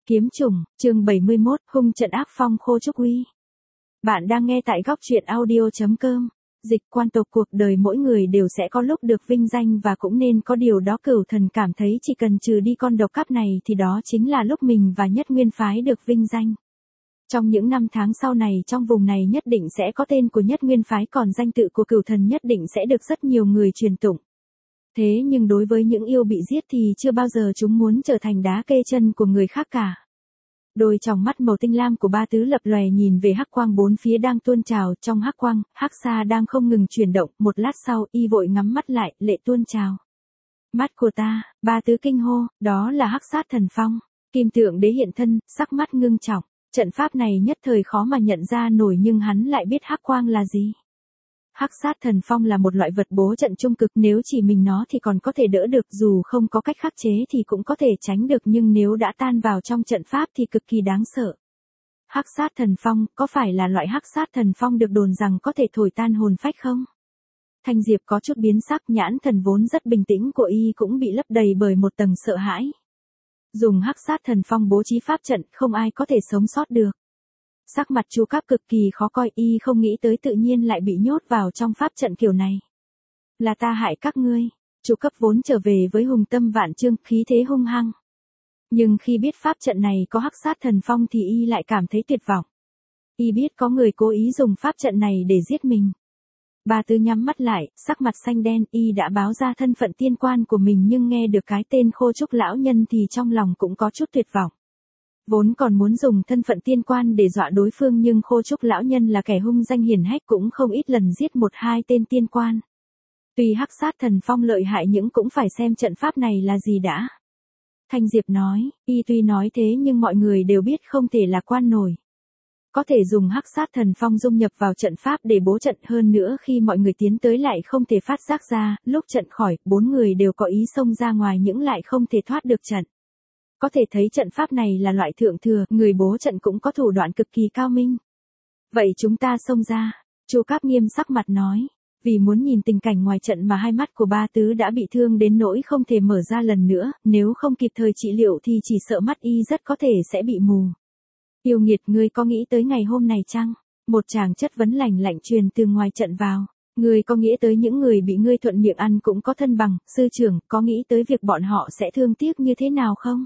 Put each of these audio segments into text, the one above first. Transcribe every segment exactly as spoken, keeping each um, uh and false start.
Kiếm chủng, chương bảy mươi mốt, hung trận ác phong Khô Trúc Uy. Bạn đang nghe tại góc truyện audio chấm com. Dịch quan tộc cuộc đời mỗi người đều sẽ có lúc được vinh danh và cũng nên có điều đó Cửu Thần cảm thấy chỉ cần trừ đi con độc cắp này thì đó chính là lúc mình và Nhất Nguyên phái được vinh danh. Trong những năm tháng sau này trong vùng này nhất định sẽ có tên của Nhất Nguyên phái còn danh tự của Cửu Thần nhất định sẽ được rất nhiều người truyền tụng. Thế nhưng đối với những yêu bị giết thì chưa bao giờ chúng muốn trở thành đá kê chân của người khác cả. Đôi tròng mắt màu tinh lam của Ba Tứ lập lòe nhìn về hắc quang bốn phía đang tuôn trào, trong hắc quang, hắc xa đang không ngừng chuyển động, một lát sau, y vội ngắm mắt lại, lệ tuôn trào. Mắt của ta, Ba Tứ kinh hô, đó là hắc sát thần phong. Kim Tượng Đế hiện thân, sắc mắt ngưng trọng, trận pháp này nhất thời khó mà nhận ra nổi nhưng hắn lại biết hắc quang là gì. Hắc sát thần phong là một loại vật bố trận trung cực, nếu chỉ mình nó thì còn có thể đỡ được, dù không có cách khắc chế thì cũng có thể tránh được, nhưng nếu đã tan vào trong trận pháp thì cực kỳ đáng sợ. Hắc sát thần phong, có phải là loại hắc sát thần phong được đồn rằng có thể thổi tan hồn phách không? Thanh Diệp có chút biến sắc, nhãn thần vốn rất bình tĩnh của y cũng bị lấp đầy bởi một tầng sợ hãi. Dùng hắc sát thần phong bố trí pháp trận, không ai có thể sống sót được. Sắc mặt Chu Cấp cực kỳ khó coi, y không nghĩ tới tự nhiên lại bị nhốt vào trong pháp trận kiểu này. Là ta hại các ngươi. Chu Cấp vốn trở về với hùng tâm vạn trương, khí thế hung hăng. Nhưng khi biết pháp trận này có hắc sát thần phong thì y lại cảm thấy tuyệt vọng. Y biết có người cố ý dùng pháp trận này để giết mình. Ba Tứ nhắm mắt lại, sắc mặt xanh đen, y đã báo ra thân phận tiên quan của mình nhưng nghe được cái tên Khô Trúc lão nhân thì trong lòng cũng có chút tuyệt vọng. Vốn còn muốn dùng thân phận tiên quan để dọa đối phương nhưng Khô Trúc lão nhân là kẻ hung danh hiển hách cũng không ít lần giết một hai tên tiên quan. Tuy hắc sát thần phong lợi hại nhưng cũng phải xem trận pháp này là gì đã. Thanh Diệp nói, y tuy nói thế nhưng mọi người đều biết không thể lạc quan nổi. Có thể dùng hắc sát thần phong dung nhập vào trận pháp để bố trận, hơn nữa khi mọi người tiến tới lại không thể phát giác ra, lúc trận khỏi, bốn người đều có ý xông ra ngoài nhưng lại không thể thoát được trận. Có thể thấy trận pháp này là loại thượng thừa, người bố trận cũng có thủ đoạn cực kỳ cao minh. Vậy chúng ta xông ra, Chu Cấp nghiêm sắc mặt nói, vì muốn nhìn tình cảnh ngoài trận mà hai mắt của Ba Tứ đã bị thương đến nỗi không thể mở ra lần nữa, nếu không kịp thời trị liệu thì chỉ sợ mắt y rất có thể sẽ bị mù. Yêu nghiệt, ngươi có nghĩ tới ngày hôm này chăng? Một chàng chất vấn lạnh lạnh truyền từ ngoài trận vào. Ngươi có nghĩ tới những người bị ngươi thuận miệng ăn cũng có thân bằng, sư trưởng, có nghĩ tới việc bọn họ sẽ thương tiếc như thế nào không?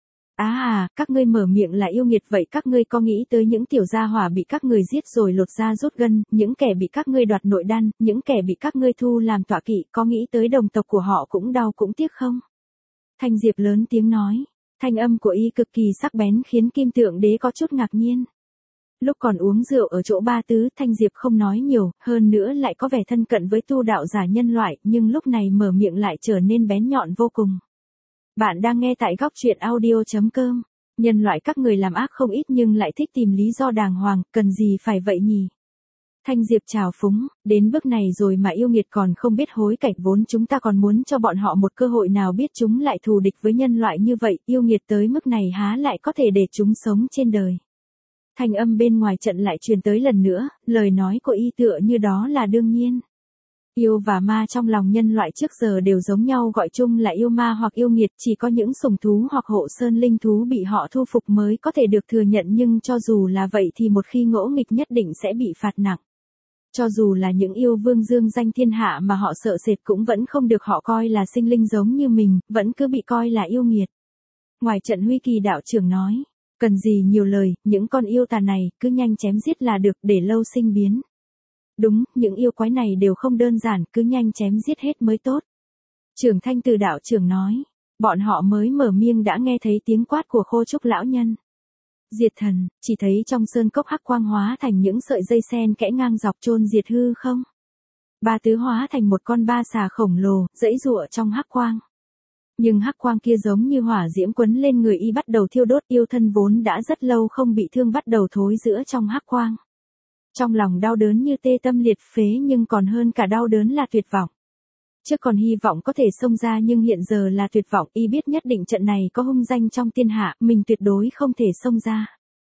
Á à, các ngươi mở miệng là yêu nghiệt, vậy các ngươi có nghĩ tới những tiểu gia hỏa bị các người giết rồi lột da rút gân, những kẻ bị các ngươi đoạt nội đan, những kẻ bị các ngươi thu làm tọa kỵ, có nghĩ tới đồng tộc của họ cũng đau cũng tiếc không? Thanh Diệp lớn tiếng nói, thanh âm của y cực kỳ sắc bén khiến Kim Tượng Đế có chút ngạc nhiên. Lúc còn uống rượu ở chỗ Ba Tứ, Thanh Diệp không nói nhiều, hơn nữa lại có vẻ thân cận với tu đạo giả nhân loại, nhưng lúc này mở miệng lại trở nên bén nhọn vô cùng. Bạn đang nghe tại góc truyện audio chấm com. Nhân loại các người làm ác không ít nhưng lại thích tìm lý do đàng hoàng, cần gì phải vậy nhỉ? Thanh Diệp trào phúng, đến bước này rồi mà yêu nghiệt còn không biết hối cải, vốn chúng ta còn muốn cho bọn họ một cơ hội nào biết chúng lại thù địch với nhân loại như vậy, yêu nghiệt tới mức này há lại có thể để chúng sống trên đời. Thanh âm bên ngoài trận lại truyền tới lần nữa, lời nói của y tựa như đó là đương nhiên. Yêu và ma trong lòng nhân loại trước giờ đều giống nhau, gọi chung là yêu ma hoặc yêu nghiệt, chỉ có những sủng thú hoặc hộ sơn linh thú bị họ thu phục mới có thể được thừa nhận, nhưng cho dù là vậy thì một khi ngỗ nghịch nhất định sẽ bị phạt nặng. Cho dù là những yêu vương dương danh thiên hạ mà họ sợ sệt cũng vẫn không được họ coi là sinh linh giống như mình, vẫn cứ bị coi là yêu nghiệt. Ngoài trận Huy Kỳ đạo trưởng nói, cần gì nhiều lời, những con yêu tà này cứ nhanh chém giết là được để lâu sinh biến. Đúng, những yêu quái này đều không đơn giản, cứ nhanh chém giết hết mới tốt. Trưởng Thanh Từ đạo trưởng nói, bọn họ mới mở miệng đã nghe thấy tiếng quát của Khô Trúc lão nhân. Diệt thần, chỉ thấy trong sơn cốc hắc quang hóa thành những sợi dây sen kẽ ngang dọc chôn diệt hư không. Ba Tứ hóa thành một con ba xà khổng lồ, giãy giụa trong hắc quang. Nhưng hắc quang kia giống như hỏa diễm quấn lên người y bắt đầu thiêu đốt, yêu thân vốn đã rất lâu không bị thương bắt đầu thối rữa trong hắc quang. Trong lòng đau đớn như tê tâm liệt phế nhưng còn hơn cả đau đớn là tuyệt vọng. Trước còn hy vọng có thể xông ra nhưng hiện giờ là tuyệt vọng, y biết nhất định trận này có hung danh trong thiên hạ, mình tuyệt đối không thể xông ra.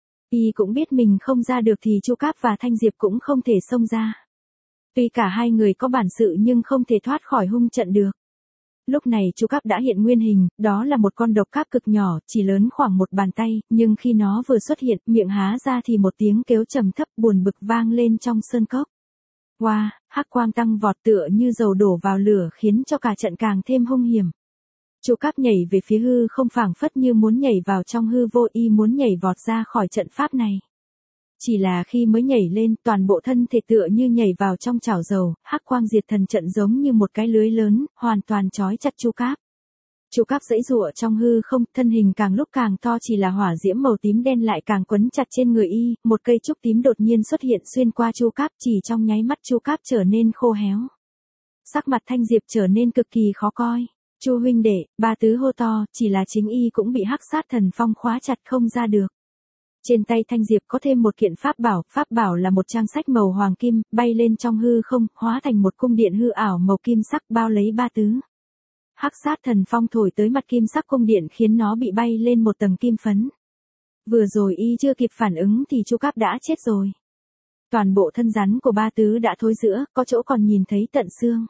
Y cũng biết mình không ra được thì Chu Cấp và Thanh Diệp cũng không thể xông ra. Tuy cả hai người có bản sự nhưng không thể thoát khỏi hung trận được. Lúc này chu cáp đã hiện nguyên hình, đó là một con độc cáp cực nhỏ, chỉ lớn khoảng một bàn tay, nhưng khi nó vừa xuất hiện, miệng há ra thì một tiếng kêu trầm thấp buồn bực vang lên trong sơn cốc. Wow, hắc quang tăng vọt tựa như dầu đổ vào lửa khiến cho cả trận càng thêm hung hiểm. Chu cáp nhảy về phía hư không phảng phất như muốn nhảy vào trong hư vô, y muốn nhảy vọt ra khỏi trận pháp này. Chỉ là khi mới nhảy lên, toàn bộ thân thể tựa như nhảy vào trong chảo dầu, hắc quang diệt thần trận giống như một cái lưới lớn, hoàn toàn trói chặt chu cáp. Chu cáp giãy giụa trong hư không, thân hình càng lúc càng to, chỉ là hỏa diễm màu tím đen lại càng quấn chặt trên người y, một cây trúc tím đột nhiên xuất hiện xuyên qua chu cáp, chỉ trong nháy mắt chu cáp trở nên khô héo. Sắc mặt Thanh Diệp trở nên cực kỳ khó coi. Chu huynh đệ, Ba Tứ hô to, chỉ là chính y cũng bị hắc sát thần phong khóa chặt không ra được. Trên tay Thanh Diệp có thêm một kiện pháp bảo, pháp bảo là một trang sách màu hoàng kim, bay lên trong hư không, hóa thành một cung điện hư ảo màu kim sắc bao lấy Ba Tứ. Hắc sát thần phong thổi tới mặt kim sắc cung điện khiến nó bị bay lên một tầng kim phấn. Vừa rồi y chưa kịp phản ứng thì chu cáp đã chết rồi. Toàn bộ thân rắn của Ba Tứ đã thối rữa, có chỗ còn nhìn thấy tận xương.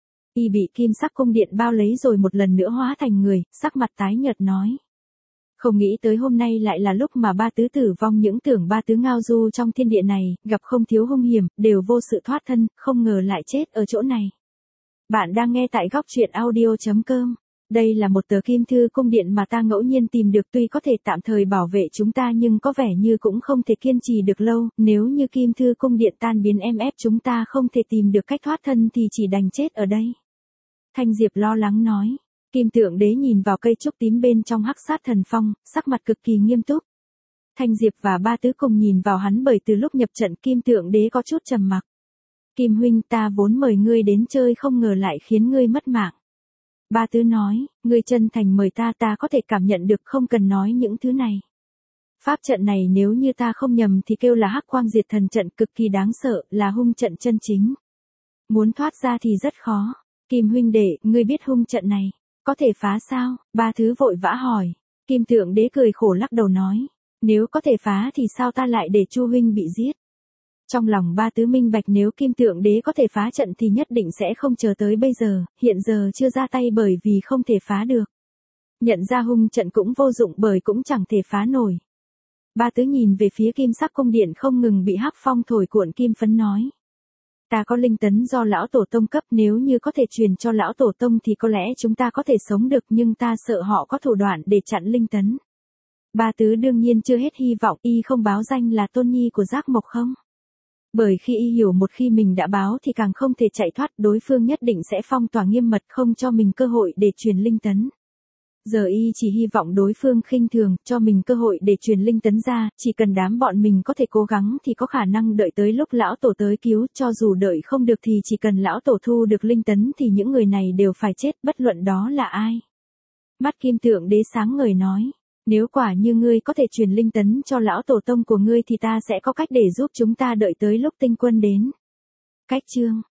Y bị kim sắc cung điện bao lấy rồi một lần nữa hóa thành người, sắc mặt tái nhợt nói. Không nghĩ tới hôm nay lại là lúc mà Ba Tứ tử vong, những tưởng Ba Tứ ngao du trong thiên địa này, gặp không thiếu hung hiểm, đều vô sự thoát thân, không ngờ lại chết ở chỗ này. Bạn đang nghe tại góc truyện audio chấm com. Đây là một tờ kim thư cung điện mà ta ngẫu nhiên tìm được, tuy có thể tạm thời bảo vệ chúng ta nhưng có vẻ như cũng không thể kiên trì được lâu, nếu như kim thư cung điện tan biến em ép chúng ta không thể tìm được cách thoát thân thì chỉ đành chết ở đây. Thanh Diệp lo lắng nói. Kim Tượng Đế nhìn vào cây trúc tím bên trong hắc sát thần phong, sắc mặt cực kỳ nghiêm túc. Thanh Diệp và Ba Tứ cùng nhìn vào hắn, bởi từ lúc nhập trận Kim Tượng Đế có chút trầm mặc. Kim huynh, ta vốn mời ngươi đến chơi không ngờ lại khiến ngươi mất mạng. Ba Tứ nói, ngươi chân thành mời ta, ta có thể cảm nhận được, không cần nói những thứ này. Pháp trận này nếu như ta không nhầm thì kêu là hắc quang diệt thần trận, cực kỳ đáng sợ, là hung trận chân chính. Muốn thoát ra thì rất khó. Kim huynh đệ, ngươi biết hung trận này có thể phá sao? Ba Thứ vội vã hỏi. Kim Tượng Đế cười khổ lắc đầu nói, nếu có thể phá thì sao ta lại để Chu huynh bị giết? Trong lòng Ba Tứ minh bạch, nếu Kim Tượng Đế có thể phá trận thì nhất định sẽ không chờ tới bây giờ, hiện giờ chưa ra tay bởi vì không thể phá được. Nhận ra hung trận cũng vô dụng bởi cũng chẳng thể phá nổi. Ba Tứ nhìn về phía kim sắc cung điện không ngừng bị hắc phong thổi cuộn kim phấn nói. Ta có linh tấn do lão tổ tông cấp, nếu như có thể truyền cho lão tổ tông thì có lẽ chúng ta có thể sống được, nhưng ta sợ họ có thủ đoạn để chặn linh tấn. Ba Tứ đương nhiên chưa hết hy vọng, y không báo danh là tôn nhi của Giác Mộc không? Bởi khi y hiểu một khi mình đã báo thì càng không thể chạy thoát, đối phương nhất định sẽ phong tỏa nghiêm mật không cho mình cơ hội để truyền linh tấn. Giờ y chỉ hy vọng đối phương khinh thường, cho mình cơ hội để truyền linh tấn ra, chỉ cần đám bọn mình có thể cố gắng thì có khả năng đợi tới lúc lão tổ tới cứu, cho dù đợi không được thì chỉ cần lão tổ thu được linh tấn thì những người này đều phải chết, bất luận đó là ai. Mắt Kim Tượng Đế sáng ngời nói, nếu quả như ngươi có thể truyền linh tấn cho lão tổ tông của ngươi thì ta sẽ có cách để giúp chúng ta đợi tới lúc tinh quân đến. Cách chương